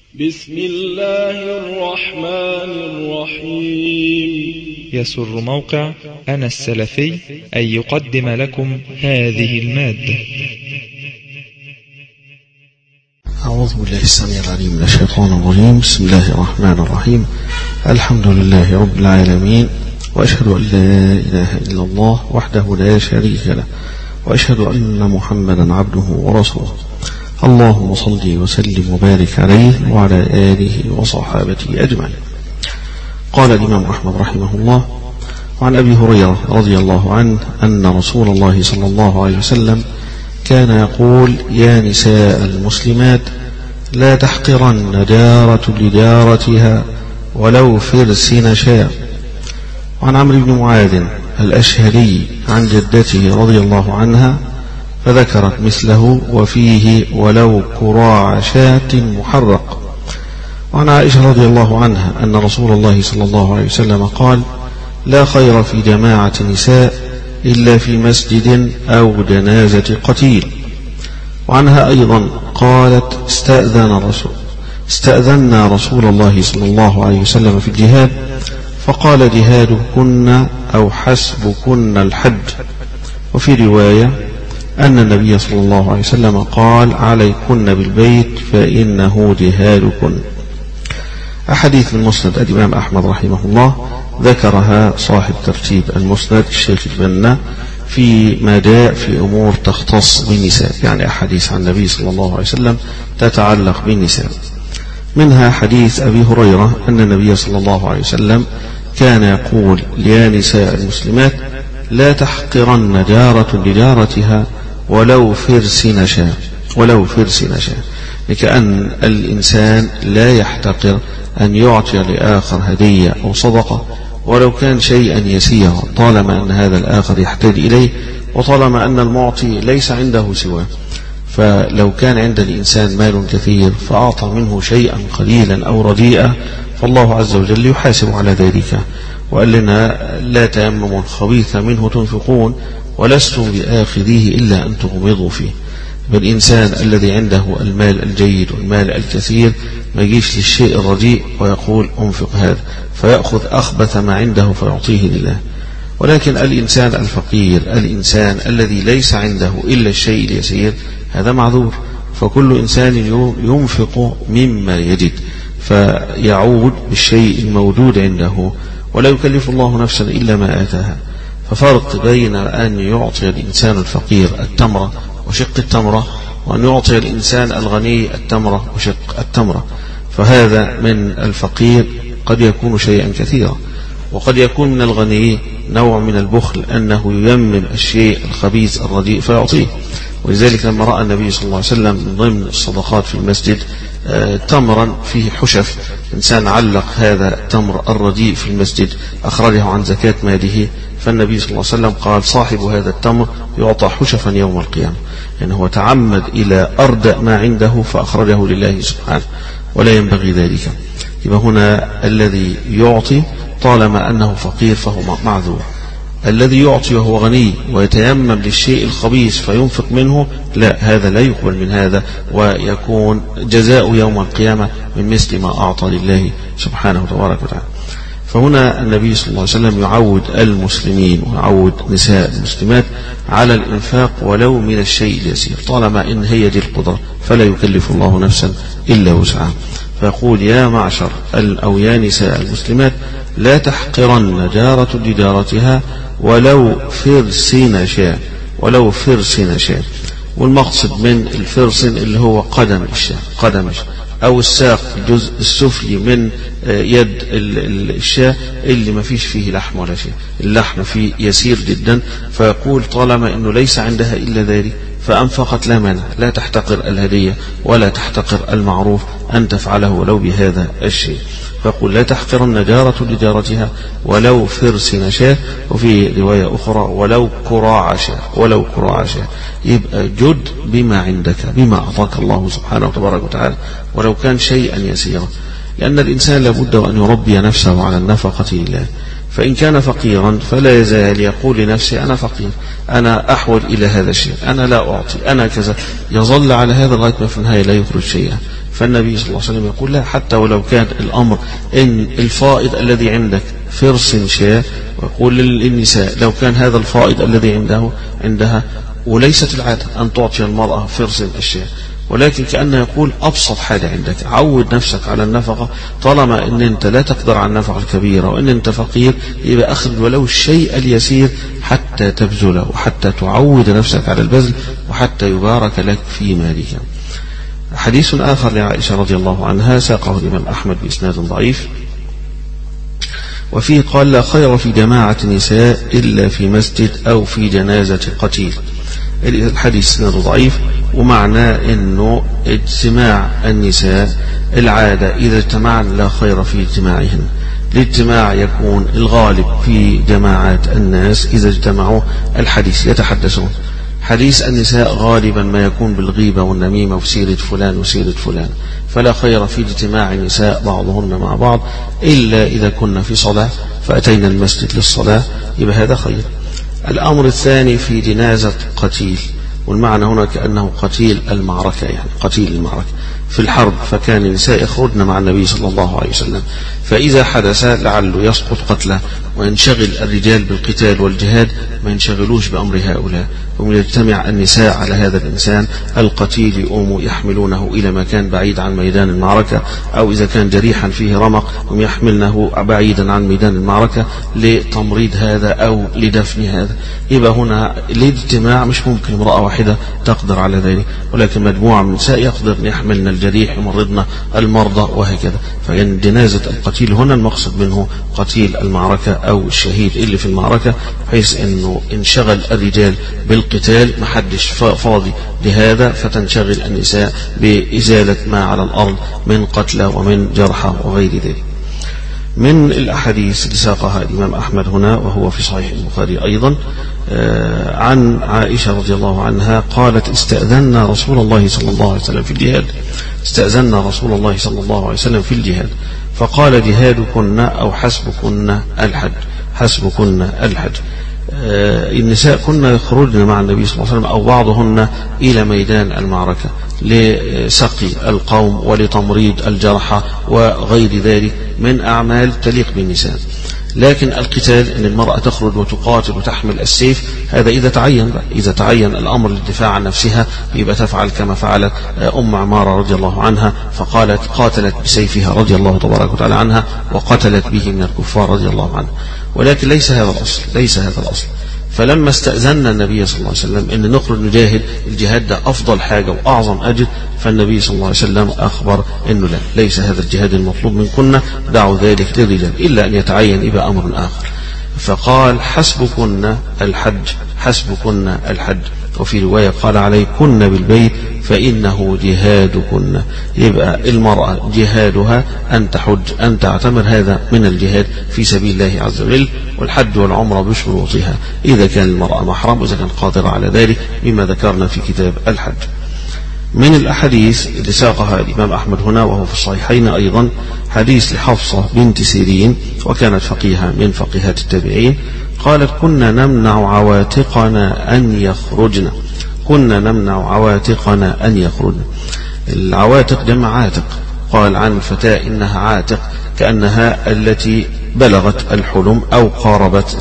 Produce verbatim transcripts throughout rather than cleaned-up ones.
بسم الله الرحمن الرحيم. يسر موقع أنا السلفي أن يقدم لكم هذه المادة. أعوذ بالله السميع العليم من الشيطان الرجيم. بسم الله الرحمن الرحيم. الحمد لله رب العالمين، وأشهد أن لا إله إلا الله وحده لا شريك له، وأشهد أن محمدا عبده ورسوله. اللهم صل وسلم وبارك عليه وعلى آله وصحابته أجمعين. قال الإمام أحمد رحمه الله: وعن أبي هريرة رضي الله عنه أن رسول الله صلى الله عليه وسلم كان يقول: يا نساء المسلمات لا تحقرن جارة لجارتها ولو فرس نشاء. وعن عمرو بن معاذ الأشهري عن جدته رضي الله عنها فذكرت مثله وفيه ولو كراع شاة محرق. وعن عائشة رضي الله عنها أن رسول الله صلى الله عليه وسلم قال: لا خير في جماعة نساء إلا في مسجد أو جنازة قتيل. وعنها أيضا قالت: استأذن رسول استأذنا رسول الله صلى الله عليه وسلم في الجهاد فقال: جهادكن أو حسبكن الحج. وفي رواية أن النبي صلى الله عليه وسلم قال: عليكن بالبيت فإنه جهادكن. أحاديث من مسند الإمام أحمد رحمه الله ذكرها صاحب ترتيب المسند الشيخ البنا في ما جاء في أمور تختص بالنساء، يعني أحاديث عن النبي صلى الله عليه وسلم تتعلق بالنساء. منها حديث أبي هريرة أن النبي صلى الله عليه وسلم كان يقول: يا نساء المسلمات لا تحقرن جارة لجارتها ولو فرس نشاء ولو فرس نشاء لكأن الإنسان لا يحتقر أن يعطي لآخر هدية أو صدقة ولو كان شيئا يسيرا، طالما أن هذا الآخر يحتاج إليه وطالما أن المعطي ليس عنده سواه. فلو كان عند الإنسان مال كثير فأعطى منه شيئا قليلا أو رديئا فالله عز وجل يحاسب على ذلك، وقال لنا: لا تيمموا الخبيث منه تنفقون ولستم بآخذيه إلا أن تغمضوا فيه. بالإنسان الذي عنده المال الجيد والمال الكثير ما يجيش للشيء الرديء ويقول أنفق هذا فيأخذ أخبث ما عنده فيعطيه لله. ولكن الإنسان الفقير، الإنسان الذي ليس عنده إلا الشيء اليسير، هذا معذور. فكل إنسان ينفق مما يجد فيعود بالشيء الموجود عنده، ولا يكلف الله نفسا إلا ما آتاها. ففرق بين أن يعطي الإنسان الفقير التمرة وشق التمرة وأن يعطي الإنسان الغني التمرة وشق التمرة. فهذا من الفقير قد يكون شيئا كثيرا، وقد يكون من الغني نوع من البخل أنه ييمم الشيء الخبيث الرديء فيعطيه. ولذلك لما رأى النبي صلى الله عليه وسلم من ضمن الصدقات في المسجد تمرا فيه حشف، إنسان علق هذا التمر الرديء في المسجد أخرجه عن زكاة ماله، فالنبي صلى الله عليه وسلم قال: صاحب هذا التمر يعطى حشفا يوم القيامة، لأنه يعني تعمد إلى أردأ ما عنده فأخرجه لله سبحانه، ولا ينبغي ذلك. يبقى هنا الذي يعطي طالما أنه فقير فهو معذور. الذي يعطي وهو غني ويتيمم للشيء الخبيث فينفق منه، لا، هذا لا يقبل من هذا، ويكون جزاء يوم القيامة من مثل ما أعطى لله سبحانه وتبارك وتعالى. فهنا النبي صلى الله عليه وسلم يعود المسلمين ويعود نساء المسلمات على الإنفاق ولو من الشيء اليسير، طالما إن هي دي القدرة، فلا يكلف الله نفسا إلا وسعها. فيقول: يا معشر أو يا نساء المسلمات لا تحقرن جارة لجارتها ولو فرس نشاء ولو فرس نشاء. والمقصد من الفرس اللي هو قدم الشاة، قدم الشاة أو الساق، الجزء السفلي من يد الشاة اللي ما فيش فيه لحم ولا شيء، اللحم فيه يسير جدا. فيقول طالما أنه ليس عندها إلا ذلك فأنفقت لا مانع، لا تحتقر الهدية ولا تحتقر المعروف أن تفعله ولو بهذا الشيء. فيقول: لا تحقرن جارة لجارتها ولو فرس نشاة. وفي رواية أخرى: ولو كراع شاة ولو كراع شاة. يبقى جد بما عندك، بما أعطاك الله سبحانه وتبارك وتعالى، ولو كان شيئا يسيرا، لأن الإنسان لابد أن يربي نفسه على النفقة لله. فإن كان فقيرا فلا يزال يقول لنفسه: أنا فقير، أنا أحول إلى هذا الشيء، أنا لا أعطي، أنا كذا، يظل على هذا لغاية ما في النهاية لا يخرج شيئا. فالنبي صلى الله عليه وسلم يقول لا، حتى ولو كان الأمر إن الفائض الذي عندك فرس شاة، ويقول للنساء لو كان هذا الفائض الذي عنده عندها، وليست العادة أن تعطي المرأة فرس الشاة، ولكن كأنه يقول أبسط حاجة عندك، عود نفسك على النفقة، طالما أن أنت لا تقدر على النفقة الكبيرة وأن أنت فقير، يبقى أخذ ولو الشيء اليسير حتى تبذله وحتى تعود نفسك على البذل وحتى يبارك لك في مالك. حديث آخر لعائشة رضي الله عنها ساقه الإمام أحمد بإسناد ضعيف، وفيه قال لا خير في جماعة نساء إلا في مسجد أو في جنازة قتيل. الحديث إسناد ضعيف، ومعناه أنه اجتماع النساء العادة إذا اجتمعن لا خير في اجتماعهن، الاجتماع يكون الغالب في جماعات الناس إذا اجتمعوا الحديث يتحدثون. حديث النساء غالبا ما يكون بالغيبة والنميمة وسيرة فلان وسيرة فلان، فلا خير في اجتماع النساء بعضهن مع بعض إلا إذا كنا في صلاة فأتينا المسجد للصلاة، يبقى هذا خير. الأمر الثاني في جنازة قتيل، والمعنى هنا كأنه قتيل المعركة، يعني قتيل المعركة في الحرب، فكان النساء يخرجن مع النبي صلى الله عليه وسلم، فإذا حدث لعله يسقط قتله وينشغل الرجال بالقتال والجهاد، ما ينشغلوش بأمر هؤلاء، ويجتمع النساء على هذا الإنسان القتيل، يقوموا يحملونه إلى مكان بعيد عن ميدان المعركة، أو إذا كان جريحا فيه رمق هم يحملنه بعيدا عن ميدان المعركة لتمريض هذا أو لدفن هذا. يبقى هنا الاجتماع مش ممكن امرأة واحدة تقدر على ذلك، ولكن مجموعة من النساء يقدر يحملن الجريح يمرضنا المرضى وهكذا. فإن جنازة القتيل هنا المقصد منه قتيل المعركة أو الشهيد اللي في المعركة، بحيث أنه انشغل الرجال بالقتال محدش فاضي لهذا، فتنشغل النساء بإزالة ما على الأرض من قتلى ومن جرحى وغير ذلك. من الأحاديث اللي ساقها الإمام أحمد هنا وهو في صحيح البخاري أيضا عن عائشة رضي الله عنها قالت استأذنا رسول الله صلى الله عليه وسلم في الجهاد استأذنا رسول الله صلى الله عليه وسلم في الجهاد فقال جهادكن أو حسبكن الحج حسبكن الحج. النساء كنا يخرجن مع النبي صلى الله عليه وسلم أو بعضهن إلى ميدان المعركة لسقي القوم ولتمريض الجرحى وغير ذلك من أعمال تليق بالنساء. لكن القتال أن المرأة تخرج وتقاتل وتحمل السيف هذا إذا تعين إذا تعين الأمر للدفاع عن نفسها يبقى تفعل كما فعلت أم عمارة رضي الله عنها، فقالت قاتلت بسيفها رضي الله تبارك وتعالى عنها وقتلت به من الكفار رضي الله عنها. ولكن ليس هذا الأصل ليس هذا الأصل فلما استأذنا النبي صلى الله عليه وسلم أن نخرج نجاهد الجهاد ده أفضل حاجة وأعظم أجر، فالنبي صلى الله عليه وسلم أخبر أنه لا ليس هذا الجهاد المطلوب منكن، دعوا ذلك للرجال إلا أن يتعين إبا أمر آخر. فقال حسبكن الحج حسبكن الحج. وفي رواية قال عليكن بالبيت فإنه جهادكن. يبقى المرأة جهادها أن تحج أن تعتمر، هذا من الجهاد في سبيل الله عز وجل. والحج والعمرة بشروطها إذا كان المرأة محرم وإذا كان قادرة على ذلك مما ذكرنا في كتاب الحج. من الأحاديث اللي ساقها الإمام أحمد هنا وهو في الصحيحين أيضا حديث لحفصة بنت سيرين وكانت فقيهة من فقيهات التابعين قالت كنا نمنع عواتقنا أن يخرجن كنا نمنع عواتقنا أن يخرجن. العواتق جمع عاتق، قال عن الفتاة إنها عاتق كأنها التي بلغت الحلم أو قاربت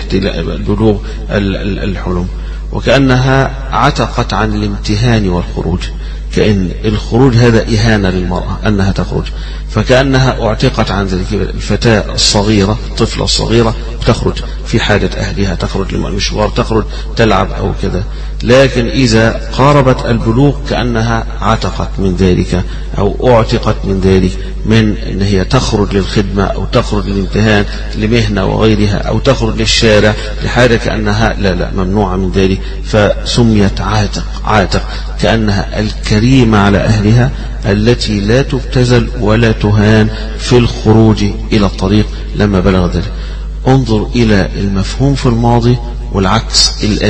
بلوغ الحلم، وكأنها عتقت عن الامتهان والخروج، كأن الخروج هذا إهانة للمرأة أنها تخرج، فكأنها اعتقت عن ذلك. الفتاة الصغيرة الطفلة الصغيرة تخرج في حاجة أهلها، تخرج للمشوار، تخرج تلعب أو كذا، لكن إذا قاربت البلوغ كأنها عتقت من ذلك أو اعتقت من ذلك، من أن هي تخرج للخدمة أو تخرج للامتهان لمهنة وغيرها أو تخرج للشارع لحاجة، كأنها لا لا ممنوعة من ذلك، فسميت عاتق عاتق كأنها الكريمة على أهلها التي لا تبتذل ولا تهان في الخروج إلى الطريق لما بلغ ذلك. انظر إلى المفهوم في الماضي والعكس الآن.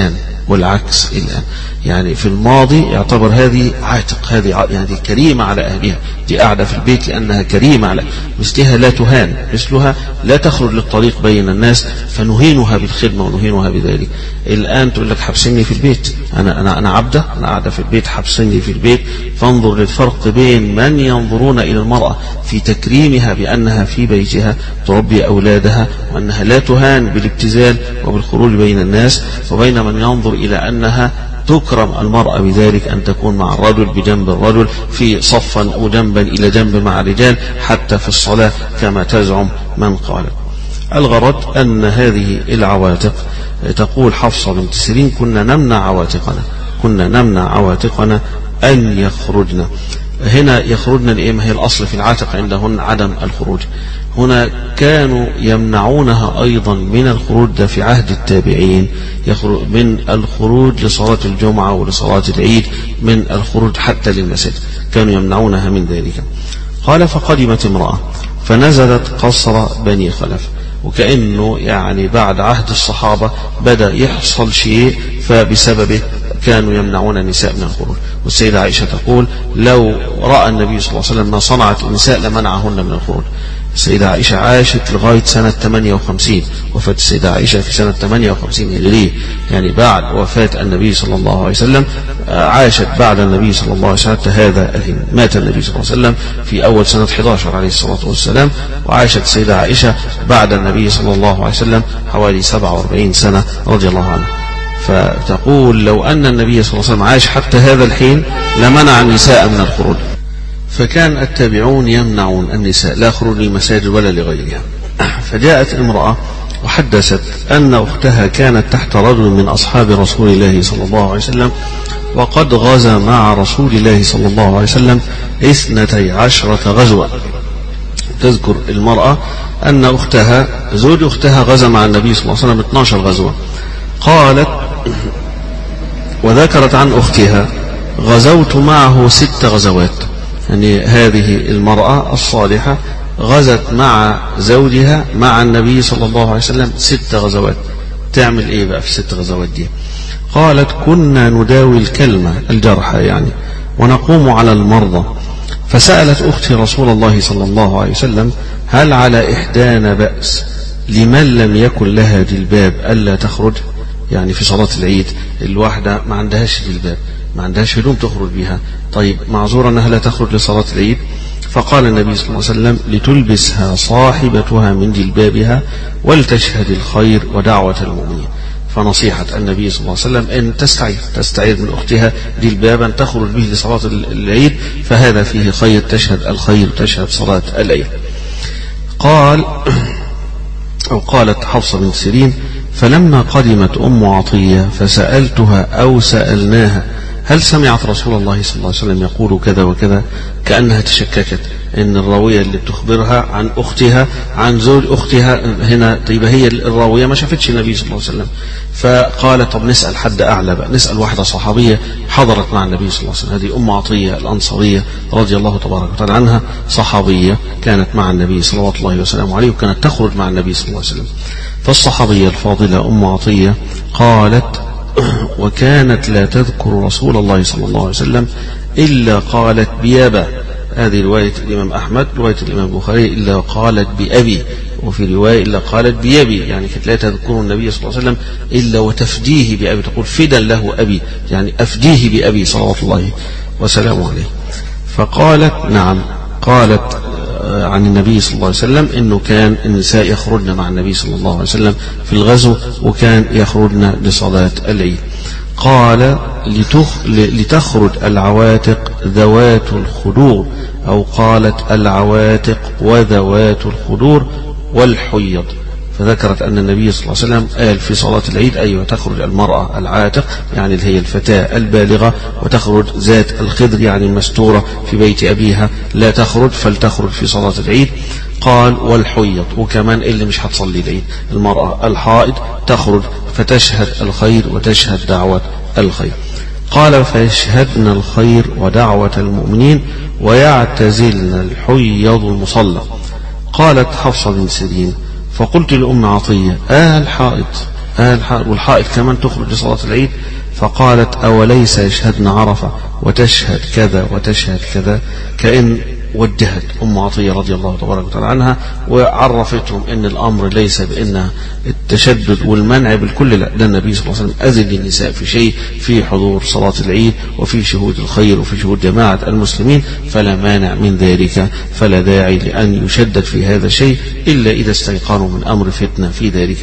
والعكس الآن. يعني في الماضي يعتبر هذه عاتق، هذه يعني كريمة على أهلها، دي قاعدة في البيت لأنها كريمة على مثلها، لا تهان، مثلها لا تخرج للطريق بين الناس فنهينها بالخدمة ونهينها بذلك. الآن تقول لك حبسني في البيت، أنا أنا أنا عبدة، أنا قاعدة في البيت، حبسني في البيت. فانظر للفرق بين من ينظرون إلى المرأة في تكريمها بأنها في بيتها تربي أولادها وأنها لا تهان بالابتذال وبالخروج بين الناس، وبين من ينظر إلى أنها تكرم المرأة بذلك أن تكون مع الرجل بجنب الرجل في صفا أو جنبا إلى جنب مع الرجال حتى في الصلاة كما تزعم من قال. الغرض أن هذه العواتق، تقول حفصة بنت سيرين: كنا نمنع عواتقنا كنا نمنع عواتقنا أن يخرجن. هنا يخرجن لإيه؟ هي الأصل في العاتق عندهن عدم الخروج. هنا كانوا يمنعونها أيضا من الخروج، ده في عهد التابعين، من الخروج لصلاة الجمعة ولصلاة العيد، من الخروج حتى للمسجد كانوا يمنعونها من ذلك. قال: فقدمت امرأة فنزلت قصر بني خلف. وكأنه يعني بعد عهد الصحابة بدأ يحصل شيء فبسببه كانوا يمنعون النساء من الخروج. والسيدة عائشة تقول: لو رأى النبي صلى الله عليه وسلم ما صنعت النساء لمنعهن من الخروج. السيدة عائشة عاشت لغاية سنة ثمانية وخمسين، وفاة السيدة عائشة في سنة ثمانية وخمسين هجرية، يعني بعد وفاة النبي صلى الله عليه وسلم. عاشت بعد النبي صلى الله عليه وسلم هذا الحين. مات النبي صلى الله عليه وسلم في أول سنة أحد عشر عليه الصلاة والسلام، وعاشت السيدة عائشة بعد النبي صلى الله عليه وسلم حوالي سبعة وأربعين سنة رضي الله عنها. فتقول: لو أن النبي صلى الله عليه وسلم عاش حتى هذا الحين لمنع النساء من الخروج. فكان التابعون يمنعون النساء لا خروج للمساجد ولا لغيرها. فجاءت امرأة وحدثت أن أختها كانت تحت رجل من أصحاب رسول الله صلى الله عليه وسلم، وقد غزا مع رسول الله صلى الله عليه وسلم اثنتي عشرة غزوة. تذكر المرأة أن أختها زوج أختها غزا مع النبي صلى الله عليه وسلم اثنتي عشرة غزوة. قالت وذكرت عن أختها: غزوت معه ست غزوات. يعني هذه المرأة الصالحة غزت مع زوجها مع النبي صلى الله عليه وسلم ست غزوات. تعمل ايه بقى في الست غزوات دي؟ قالت: كنا نداوي الكلمة الجرحى يعني ونقوم على المرضى. فسألت أختي رسول الله صلى الله عليه وسلم: هل على إحدانا بأس لمن لم يكن لها جلباب ألا تخرج؟ يعني في صلاة العيد الواحدة ما عندهاش جلباب، ما عندهاش هدوم تخرج بها، طيب معذورة أنها لا تخرج لصلاة العيد. فقال النبي صلى الله عليه وسلم: لتلبسها صاحبتها من جلبابها ولتشهد الخير ودعوة المؤمنين. فنصيحة النبي صلى الله عليه وسلم أن تستعير تستعير من أختها جلبابا تخرج به لصلاة العيد، فهذا فيه خير، تشهد الخير تشهد صلاة العيد. قال أو قالت حفصة بنت سيرين: فلما قدمت أم عطية فسألتها أو سألناها: هل سمعت رسول الله صلى الله عليه وسلم يقول كذا وكذا؟ كأنها تشككت ان الراوية اللي بتخبرها عن اختها عن زوج اختها هنا، طيب هي الراوية ما شافتش النبي صلى الله عليه وسلم. فقالت: طب نسأل حد اعلى بقى، نسأل واحدة صحابية حضرت مع النبي صلى الله عليه وسلم. هذه ام عطية الانصارية رضي الله تبارك وتعالى عنها، صحابية كانت مع النبي صلى الله عليه وسلم عليه، وكانت تخرج مع النبي صلى الله عليه وسلم. فالصحابية الفاضلة ام عطية قالت: وكانت لا تذكر رسول الله صلى الله عليه وسلم إلا قالت بيابا. هذه رواية الإمام أحمد، رواية الإمام البخاري إلا قالت بأبي، وفي رواية إلا قالت بيبي، يعني كانت لا تذكر النبي صلى الله عليه وسلم إلا وتفديه بأبي، تقول فدا له أبي، يعني أفديه بأبي صلوات الله وسلامه عليه. فقالت: نعم، قالت عن النبي صلى الله عليه وسلم إنه كان النساء يخرجن مع النبي صلى الله عليه وسلم في الغزو، وكان يخرجن لصلاة العيد. قال: لتخرج العواتق ذوات الخدور، أو قالت العواتق وذوات الخدور والحيض. فذكرت أن النبي صلى الله عليه وسلم قال في صلاة العيد: أيوة تخرج المرأة العاتق، يعني اللي هي الفتاة البالغة، وتخرج ذات الخدر يعني المستورة في بيت أبيها، لا تخرج فلتخرج في صلاة العيد. قال: والحيض، وكمان اللي مش هتصلي العيد، المرأة الحائض تخرج فتشهد الخير وتشهد دعوة الخير. قال: فيشهدن الخير ودعوة المؤمنين ويعتزلن الحيض المصلى. قالت حفصة بن سيرين: فقلت لأم عطية: آه الحائض والحائط كمان تخرج لصلاة العيد. فقالت أوليس يشهدن عرفة وتشهد كذا وتشهد كذا، كأن وجهت أم عطية رضي الله تبارك وتعالى عنها وعرفتهم أن الأمر ليس بأن التشدد والمنع بالكل، لا، ده النبي صلى الله عليه وسلم أذن للنساء في شيء، في حضور صلاة العيد وفي شهود الخير وفي شهود جماعة المسلمين، فلا مانع من ذلك، فلا داعي لأن يشدد في هذا الشيء إلا إذا استيقنوا من أمر فتنة في ذلك.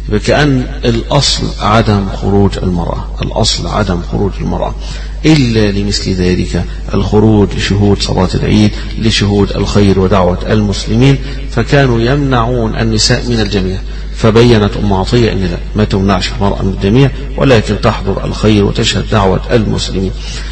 كأن الأصل عدم خروج المرأة، الأصل عدم خروج المرأة إلا لمثل ذلك، الخروج لشهود صلاة العيد، لشهود الخير ودعوة المسلمين، فكانوا يمنعون النساء من الجميع. فبينت أم عطية أن لا، ما تمنعش المرأة من الجميع، ولكن تحضر الخير وتشهد دعوة المسلمين.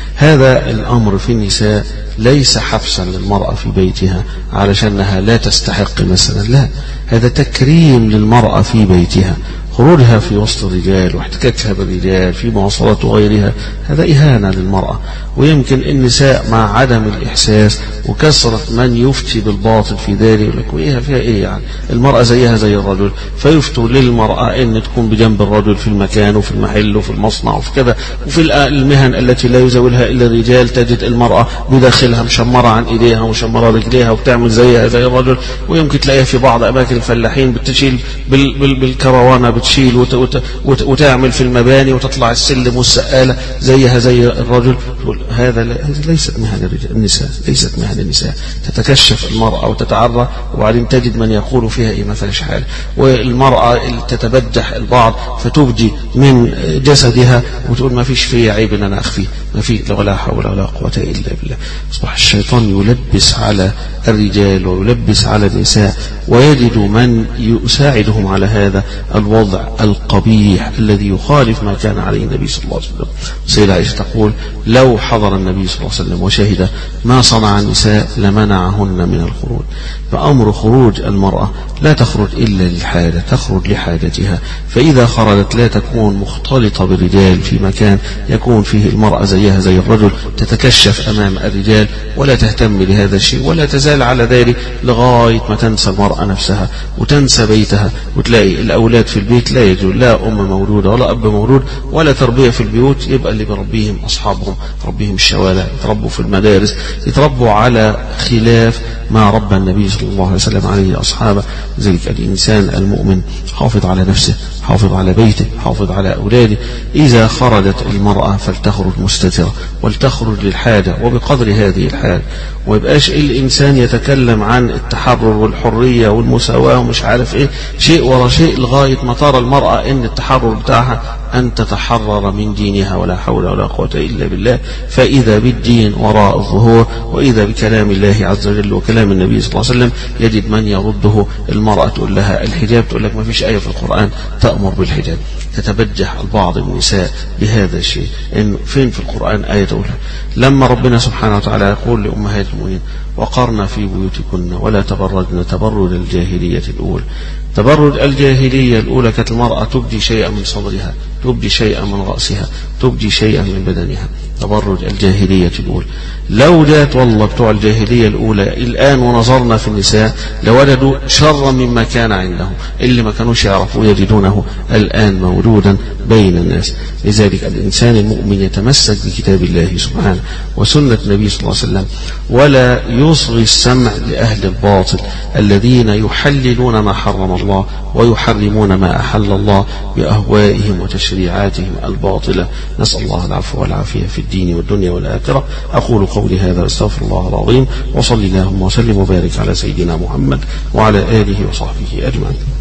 هذا الأمر في النساء ليس حبسا للمرأة في بيتها علشانها لا تستحق مثلا، لا، هذا تكريم للمرأة في بيتها. خروجها في وسط الرجال واحتكاكها بالرجال في مواصلات وغيرها هذا إهانة للمرأة. ويمكن النساء مع عدم الإحساس وكثرة من يفتي بالباطل في ذلك، يقول لك وإيه فيها إيه يعني، المرأة زيها زي الرجل، فيفتوا للمرأة أن تكون بجنب الرجل في المكان وفي المحل وفي المصنع وفي كذا، وفي المهن التي لا يزاولها إلا الرجال تجد المرأة بداخلها مشمرة عن إيديها ومشمرة رجليها وبتعمل زيها زي الرجل. ويمكن تلاقيها في بعض أماكن الفلاحين بتشيل بال بال بالكروانة، بتشيل وت وت وت وتعمل في المباني وتطلع السلم والسقالة زيها زي الرجل. هذا ليست مهن النساء، ليست مهن النساء. تتكشف المرأة وتتعرى، وبعدين تجد من يقول فيها إيه ما فيهاش حال. والمرأة تتبجح البعض فتبدي من جسدها وتقول ما فيش فيه عيب ان انا اخفيه، ما في، ولا حول ولا قوة الا بالله. اصبح الشيطان يلبس على الرجال ويلبس على النساء، ويجد من يساعدهم على هذا الوضع القبيح الذي يخالف ما كان عليه النبي صلى الله عليه وسلم. سيدة عائشة تقول لو حضر النبي صلى الله عليه وسلم وشهد ما صنع النساء لمنعهن من الخروج. فأمر خروج المرأة لا تخرج إلا للحاجة، تخرج لحاجتها، فإذا خرجت لا تكون مختلطة بالرجال في مكان يكون فيه المرأة زيها زي الرجل، تتكشف أمام الرجال ولا تهتم لهذا الشيء، ولا تزال على ذلك لغاية ما تنسى المرأة نفسها وتنسى بيتها. وتلاقي الأولاد في البيت لا يجوز لا أم مولودة ولا أب مولود ولا تربية في البيوت، يبقى اللي بربيهم أصحابهم، ربيهم الشوارع، يتربوا في المدارس، يتربوا على خلاف ما ربى النبي صلى الله عليه وسلم عليه أصحابه. ذلك الإنسان المؤمن حافظ على نفسه، حافظ على بيته، حافظ على أولاده. إذا خرجت المرأة فلتخرج مستترة ولتخرج للحاجة وبقدر هذه الحاجة، ويبقاش الإنسان يتكلم عن التحرر والحرية والمساواة ومش عارف إيه شيء ورا شيء لغاية ما ترى المرأة إن التحرر بتاعها أن تتحرر من دينها، ولا حول ولا قوة إلا بالله. فإذا بالدين وراء الظهور، وإذا بكلام الله عز وجل وكلام النبي صلى الله عليه وسلم يجد من يرده. المرأة تقول لها الحجاب، تقول لك ما فيش آية في القرآن تأمر بالحجاب. تتبجح البعض من النساء بهذا الشيء، إن فين في القرآن آية تقولها؟ لما ربنا سبحانه وتعالى يقول لأمهات المؤمنين وقرن في بيوتكن ولا تبرجن تبرج الجاهلية الأولى. تبرج الجاهلية الأولى كانت المرأة تبدي شيئا من صدرها، تبدي شيئا من رأسها، تبدي شيئا من بدنها. تبرج الجاهلية الأولى. لو جاءت والله بتوع الجاهلية الأولى الآن ونظرنا في النساء لوجدوا شرا مما كان عندهم، اللي ما كانوش يعرفوا يجدونه الآن موجودا بين الناس. لذلك الإنسان المؤمن يتمسك بكتاب الله سبحانه وسنة النبي صلى الله عليه وسلم، ولا يصغي السمع لأهل الباطل الذين يحللون ما حرم الله ويحرمون ما أحل الله بأهوائهم وتشريعاتهم الباطلة. نسأل الله العفو والعافية في الدين والدنيا والآخرة. أقول قولي هذا واستغفر الله العظيم، وصلي اللهم وسلم وبارك على سيدنا محمد وعلى آله وصحبه أجمعين.